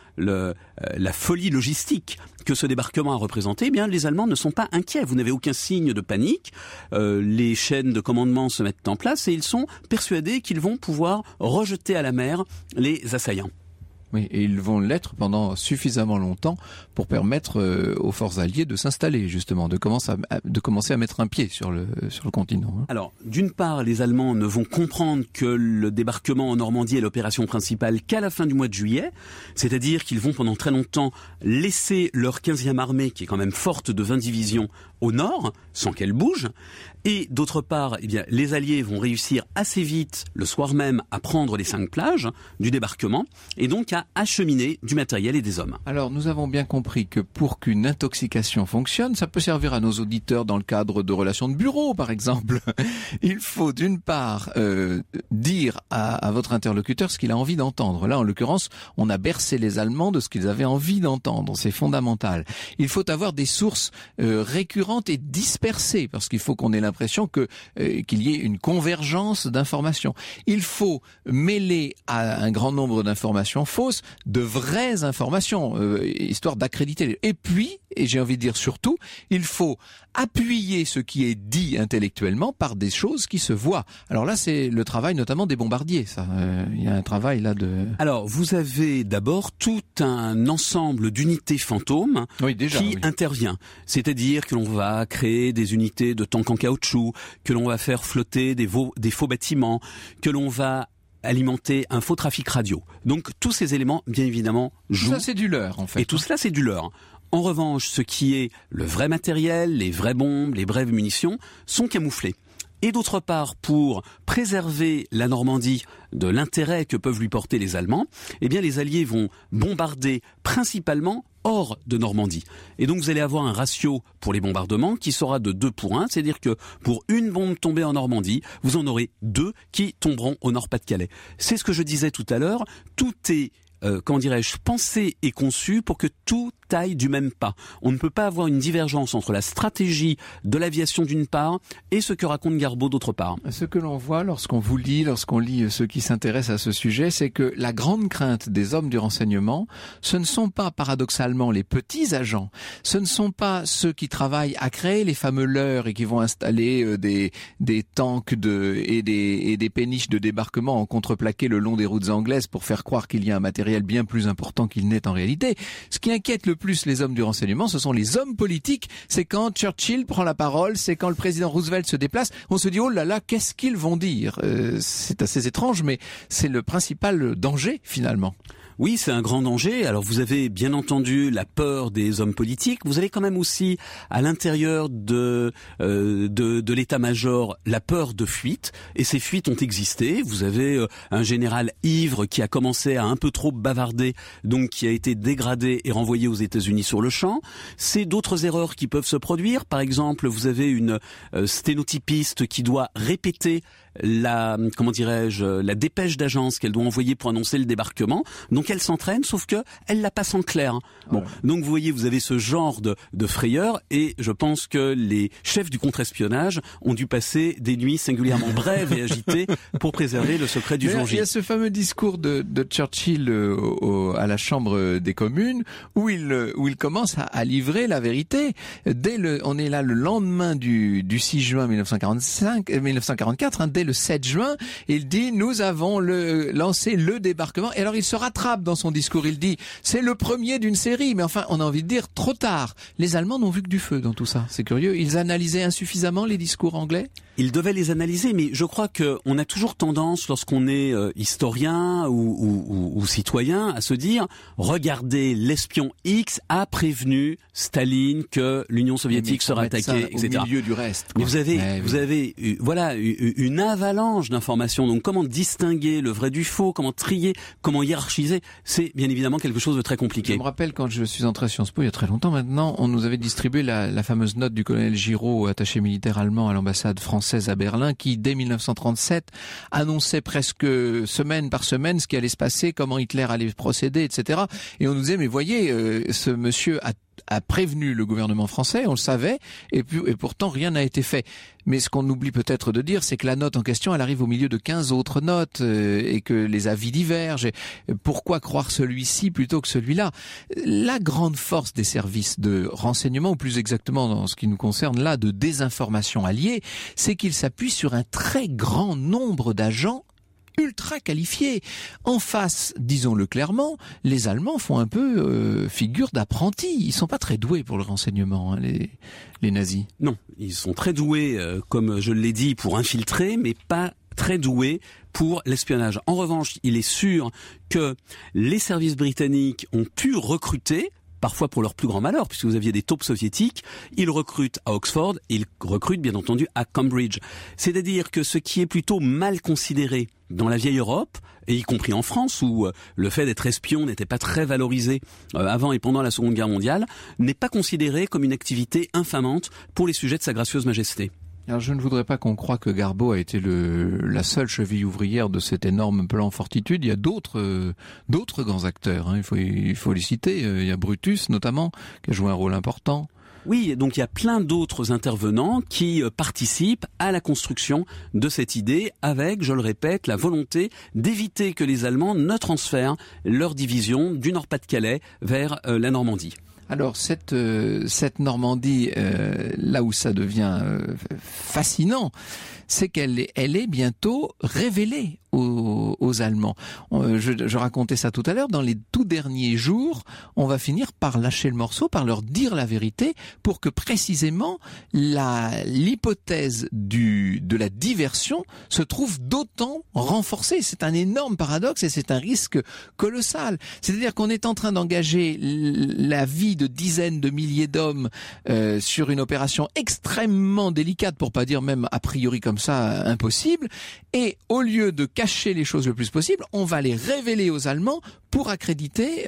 la folie logistique que ce débarquement a représenté, eh bien, les Allemands ne sont pas inquiets. Vous n'avez aucun signe de panique. Les chaînes de commandement se mettent en place et ils sont persuadés qu'ils vont pouvoir rejeter à la mer les assaillants. Oui, et ils vont l'être pendant suffisamment longtemps pour permettre aux forces alliées de s'installer, justement, de commencer à mettre un pied sur le continent. Alors, d'une part, les Allemands ne vont comprendre que le débarquement en Normandie est l'opération principale qu'à la fin du mois de juillet, c'est-à-dire qu'ils vont pendant très longtemps laisser leur 15e armée, qui est quand même forte de 20 divisions, au nord, sans qu'elle bouge. Et d'autre part, eh bien, les Alliés vont réussir assez vite, le soir même, à prendre les 5 plages du débarquement, et donc à acheminer du matériel et des hommes. Alors, nous avons bien compris que pour qu'une intoxication fonctionne, ça peut servir à nos auditeurs dans le cadre de relations de bureau, par exemple. Il faut d'une part dire à votre interlocuteur ce qu'il a envie d'entendre. Là, en l'occurrence, on a bercé les Allemands de ce qu'ils avaient envie d'entendre. C'est fondamental. Il faut avoir des sources récurrentes structurante et dispersée, parce qu'il faut qu'on ait l'impression qu'il y ait une convergence d'informations. Il faut mêler à un grand nombre d'informations fausses de vraies informations, histoire d'accréditer. Et puis, et j'ai envie de dire surtout, il faut appuyer ce qui est dit intellectuellement par des choses qui se voient. Alors là, c'est le travail notamment des bombardiers, ça. Il y a un travail là de... Alors, vous avez d'abord tout un ensemble d'unités fantômes qui intervient. C'est-à-dire que l'on va créer des unités de tanks en caoutchouc, que l'on va faire flotter des faux bâtiments, que l'on va alimenter un faux trafic radio. Donc, tous ces éléments, bien évidemment, jouent. Ça, c'est du leurre, en fait. Et tout cela, c'est du leurre. En revanche, ce qui est le vrai matériel, les vraies bombes, les vraies munitions, sont camouflés. Et d'autre part, pour préserver la Normandie de l'intérêt que peuvent lui porter les Allemands, eh bien les Alliés vont bombarder principalement hors de Normandie. Et donc vous allez avoir un ratio pour les bombardements qui sera de 2 pour 1, c'est-à-dire que pour une bombe tombée en Normandie, vous en aurez 2 qui tomberont au Nord-Pas-de-Calais. C'est ce que je disais tout à l'heure, tout est pensé et conçu pour que tout aille du même pas. On ne peut pas avoir une divergence entre la stratégie de l'aviation d'une part et ce que raconte Garbaud d'autre part. Ce que l'on voit lorsqu'on lit ceux qui s'intéressent à ce sujet, c'est que la grande crainte des hommes du renseignement, ce ne sont pas paradoxalement les petits agents, ce ne sont pas ceux qui travaillent à créer les fameux leurres et qui vont installer des tanks et des péniches de débarquement en contreplaqué le long des routes anglaises pour faire croire qu'il y a un matériel bien plus important qu'il n'est en réalité. Ce qui inquiète le plus les hommes du renseignement, ce sont les hommes politiques. C'est quand Churchill prend la parole, c'est quand le président Roosevelt se déplace, on se dit oh là là, qu'est-ce qu'ils vont dire? C'est assez étrange, mais c'est le principal danger finalement. Oui, c'est un grand danger. Alors vous avez bien entendu la peur des hommes politiques. Vous avez quand même aussi à l'intérieur de l'état-major la peur de fuite. Et ces fuites ont existé. Vous avez un général ivre qui a commencé à un peu trop bavarder, donc qui a été dégradé et renvoyé aux États-Unis sur le champ. C'est d'autres erreurs qui peuvent se produire. Par exemple, vous avez une sténotypiste qui doit répéter la dépêche d'agence qu'elle doit envoyer pour annoncer le débarquement. Donc elle s'entraîne, sauf que elle la passe en clair. Bon, donc vous voyez, vous avez ce genre de frayeur, et je pense que les chefs du contre-espionnage ont dû passer des nuits singulièrement brèves et agitées pour préserver le secret du jour J. Il y a ce fameux discours de Churchill à la Chambre des communes où il commence à livrer la vérité. On est là le lendemain du 6 juin 1944, dès le 7 juin, il dit nous avons lancé le débarquement. Et alors il se rattrape dans son discours, il dit c'est le premier d'une série, mais enfin on a envie de dire trop tard. Les Allemands n'ont vu que du feu dans tout ça, c'est curieux. Ils analysaient insuffisamment les discours anglais. Ils devaient les analyser, mais je crois qu'on a toujours tendance, lorsqu'on est historien ou citoyen, à se dire regardez, l'espion X a prévenu Staline que l'Union soviétique sera attaquée, etc. Au milieu du reste. Mais vous avez une avalanche d'informations. Donc comment distinguer le vrai du faux, comment trier, comment hiérarchiser, c'est bien évidemment quelque chose de très compliqué. Je me rappelle quand je suis entré à Sciences Po il y a très longtemps maintenant, on nous avait distribué la fameuse note du colonel Giraud, attaché militaire allemand à l'ambassade française à Berlin, qui dès 1937 annonçait presque semaine par semaine ce qui allait se passer, comment Hitler allait procéder, etc. Et on nous disait mais voyez, ce monsieur a prévenu le gouvernement français, on le savait, et pourtant rien n'a été fait. Mais ce qu'on oublie peut-être de dire, c'est que la note en question, elle arrive au milieu de 15 autres notes, et que les avis divergent. Et pourquoi croire celui-ci plutôt que celui-là? La grande force des services de renseignement, ou plus exactement dans ce qui nous concerne là, de désinformation alliée, c'est qu'ils s'appuient sur un très grand nombre d'agents ultra qualifiés. En face, disons-le clairement, les Allemands font un peu figure d'apprentis. Ils sont pas très doués pour le renseignement, les nazis. Non, ils sont très doués, comme je l'ai dit, pour infiltrer, mais pas très doués pour l'espionnage. En revanche, il est sûr que les services britanniques ont pu recruter, parfois pour leur plus grand malheur, puisque vous aviez des taupes soviétiques, ils recrutent à Oxford, ils recrutent bien entendu à Cambridge. C'est-à-dire que ce qui est plutôt mal considéré dans la vieille Europe, et y compris en France, où le fait d'être espion n'était pas très valorisé avant et pendant la Seconde Guerre mondiale, n'est pas considéré comme une activité infamante pour les sujets de Sa Gracieuse Majesté. Alors je ne voudrais pas qu'on croie que Garbaud a été la seule cheville ouvrière de cet énorme plan Fortitude. Il y a d'autres grands acteurs, il faut les citer. Il y a Brutus notamment, qui a joué un rôle important. Oui, donc il y a plein d'autres intervenants qui participent à la construction de cette idée avec, je le répète, la volonté d'éviter que les Allemands ne transfèrent leur division du Nord-Pas-de-Calais vers la Normandie. Alors cette Normandie, là où ça devient fascinant, c'est qu'elle est bientôt révélée aux Allemands. Je racontais ça tout à l'heure, dans les tout derniers jours, on va finir par lâcher le morceau, par leur dire la vérité, pour que précisément l'hypothèse de la diversion se trouve d'autant renforcée. C'est un énorme paradoxe et c'est un risque colossal. C'est-à-dire qu'on est en train d'engager la vie de dizaines de milliers d'hommes sur une opération extrêmement délicate, pour pas dire même a priori comme ça impossible, et au lieu de cacher les choses le plus possible, on va les révéler aux Allemands pour accréditer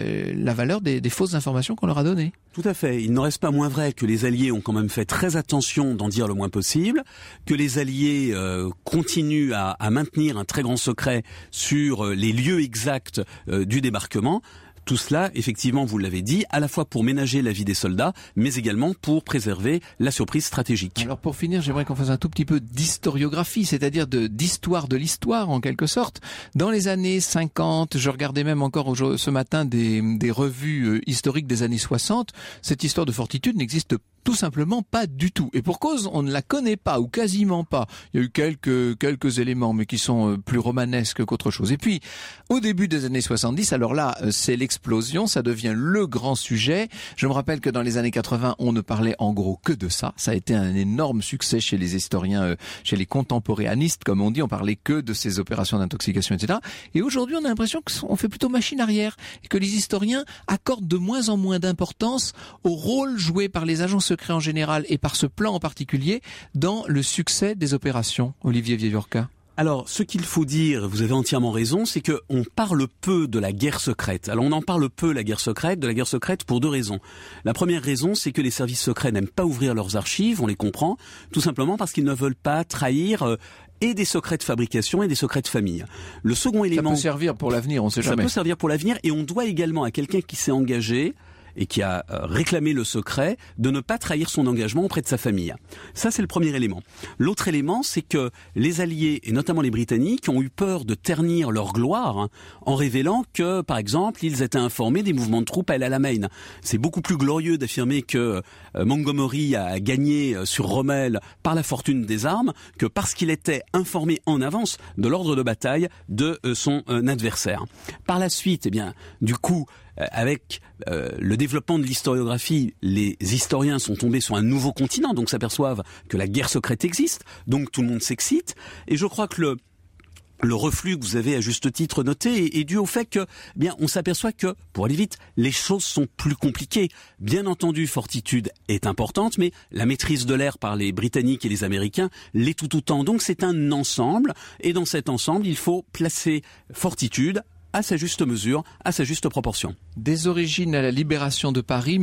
la valeur des fausses informations qu'on leur a données. Tout à fait. Il n'en reste pas moins vrai que les Alliés ont quand même fait très attention d'en dire le moins possible, que les Alliés continuent à maintenir un très grand secret sur les lieux exacts du débarquement. Tout cela, effectivement, vous l'avez dit, à la fois pour ménager la vie des soldats, mais également pour préserver la surprise stratégique. Alors pour finir, j'aimerais qu'on fasse un tout petit peu d'historiographie, c'est-à-dire d'histoire de l'histoire en quelque sorte. Dans les années 50, je regardais même encore ce matin des revues historiques des années 60, cette histoire de fortitude n'existe tout simplement pas du tout. Et pour cause, on ne la connaît pas ou quasiment pas. Il y a eu quelques éléments, mais qui sont plus romanesques qu'autre chose. Et puis, au début des années 70, alors là, c'est l'explosion, ça devient le grand sujet. Je me rappelle que dans les années 80, on ne parlait en gros que de ça. Ça a été un énorme succès chez les historiens, chez les contemporanéistes, comme on dit. On parlait que de ces opérations d'intoxication, etc. Et aujourd'hui, on a l'impression qu'on fait plutôt machine arrière et que les historiens accordent de moins en moins d'importance au rôle joué par les agents secrets en général et par ce plan en particulier dans le succès des opérations. Olivier Vieillorca. Alors, ce qu'il faut dire, vous avez entièrement raison, c'est que on parle peu de la guerre secrète. Alors, on en parle peu, de la guerre secrète pour deux raisons. La première raison, c'est que les services secrets n'aiment pas ouvrir leurs archives, on les comprend, tout simplement parce qu'ils ne veulent pas trahir et des secrets de fabrication et des secrets de famille. Le second élément... Ça peut servir pour l'avenir, on sait jamais. Ça peut servir pour l'avenir et on doit également à quelqu'un qui s'est engagé et qui a réclamé le secret, de ne pas trahir son engagement auprès de sa famille. Ça, c'est le premier élément. L'autre élément, c'est que les Alliés, et notamment les Britanniques, ont eu peur de ternir leur gloire en révélant que, par exemple, ils étaient informés des mouvements de troupes à El Alamein. C'est beaucoup plus glorieux d'affirmer que Montgomery a gagné sur Rommel par la fortune des armes que parce qu'il était informé en avance de l'ordre de bataille de son adversaire. Par la suite, eh bien, du coup, avec le développement de l'historiographie, les historiens sont tombés sur un nouveau continent, donc s'aperçoivent que la guerre secrète existe, donc tout le monde s'excite, et je crois que le reflux que vous avez à juste titre noté est dû au fait que, bien, on s'aperçoit que, pour aller vite, les choses sont plus compliquées. Bien entendu, fortitude est importante, mais la maîtrise de l'air par les Britanniques et les Américains l'est tout autant. Donc c'est un ensemble, et dans cet ensemble, il faut placer fortitude à sa juste mesure, à sa juste proportion. Des origines à la libération de Paris,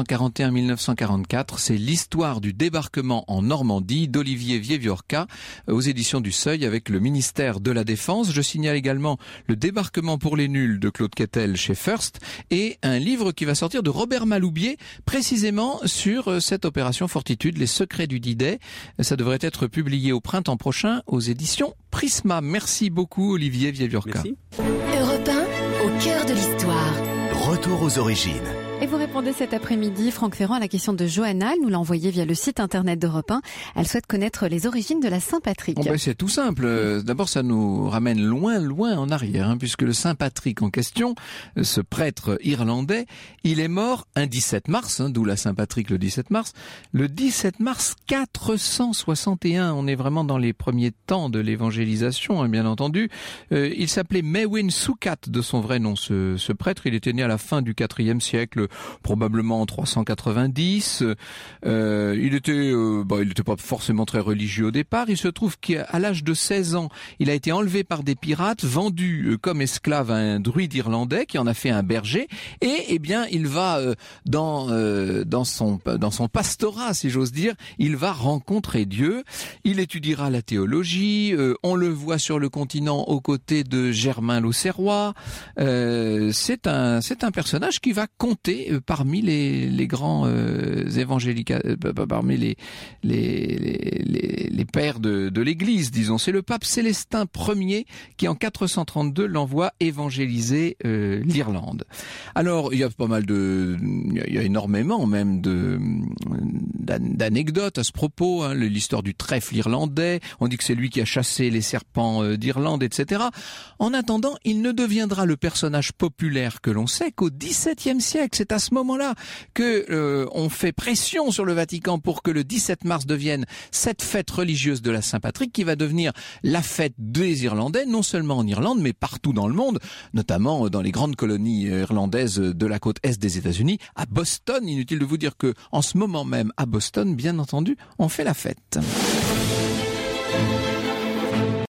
1941-1944, c'est l'histoire du débarquement en Normandie d'Olivier Vieillorca aux éditions du Seuil avec le ministère de la Défense. Je signale également Le débarquement pour les nuls de Claude Quetel chez First et un livre qui va sortir de Robert Maloubier précisément sur cette opération Fortitude, les secrets du D-Day. Ça devrait être publié au printemps prochain aux éditions Prisma. Merci beaucoup Olivier Vieillorca. Merci. Europe 1, au cœur de l'histoire. Retour aux origines. Et vous répondez cet après-midi, Franck Ferrand, à la question de Johanna. Elle nous l'a envoyée via le site internet d'Europe 1. Elle souhaite connaître les origines de la Saint-Patrick. C'est tout simple. D'abord, ça nous ramène loin en arrière, puisque le Saint-Patrick en question, ce prêtre irlandais, il est mort un 17 mars, d'où la Saint-Patrick le 17 mars. Le 17 mars 461, on est vraiment dans les premiers temps de l'évangélisation, bien entendu. Il s'appelait Mewin Sukat de son vrai nom, ce prêtre. Il était né à la fin du IVe siècle, probablement en 390. Il était pas forcément très religieux au départ. Il se trouve qu'à l'âge de 16 ans, il a été enlevé par des pirates, vendu comme esclave à un druide irlandais qui en a fait un berger. Et il va dans son pastorat, si j'ose dire, il va rencontrer Dieu. Il étudiera la théologie. On le voit sur le continent aux côtés de Germain l'Auxerrois. C'est un personnage qui va compter premier parmi les grands évangéliques, parmi les pères de l'Église, disons. C'est le pape Célestin Ier qui, en 432, l'envoie évangéliser l'Irlande. Alors, il y a énormément même d'anecdotes à ce propos, hein, l'histoire du trèfle irlandais, on dit que c'est lui qui a chassé les serpents d'Irlande, etc. En attendant, il ne deviendra le personnage populaire que l'on sait qu'au XVIIe siècle. C'est à ce moment-là que on fait pression sur le Vatican pour que le 17 mars devienne cette fête religieuse de la Saint-Patrick qui va devenir la fête des Irlandais, non seulement en Irlande, mais partout dans le monde, notamment dans les grandes colonies irlandaises de la côte est des États-Unis, à Boston. Inutile de vous dire que en ce moment même, à Boston, bien entendu, on fait la fête.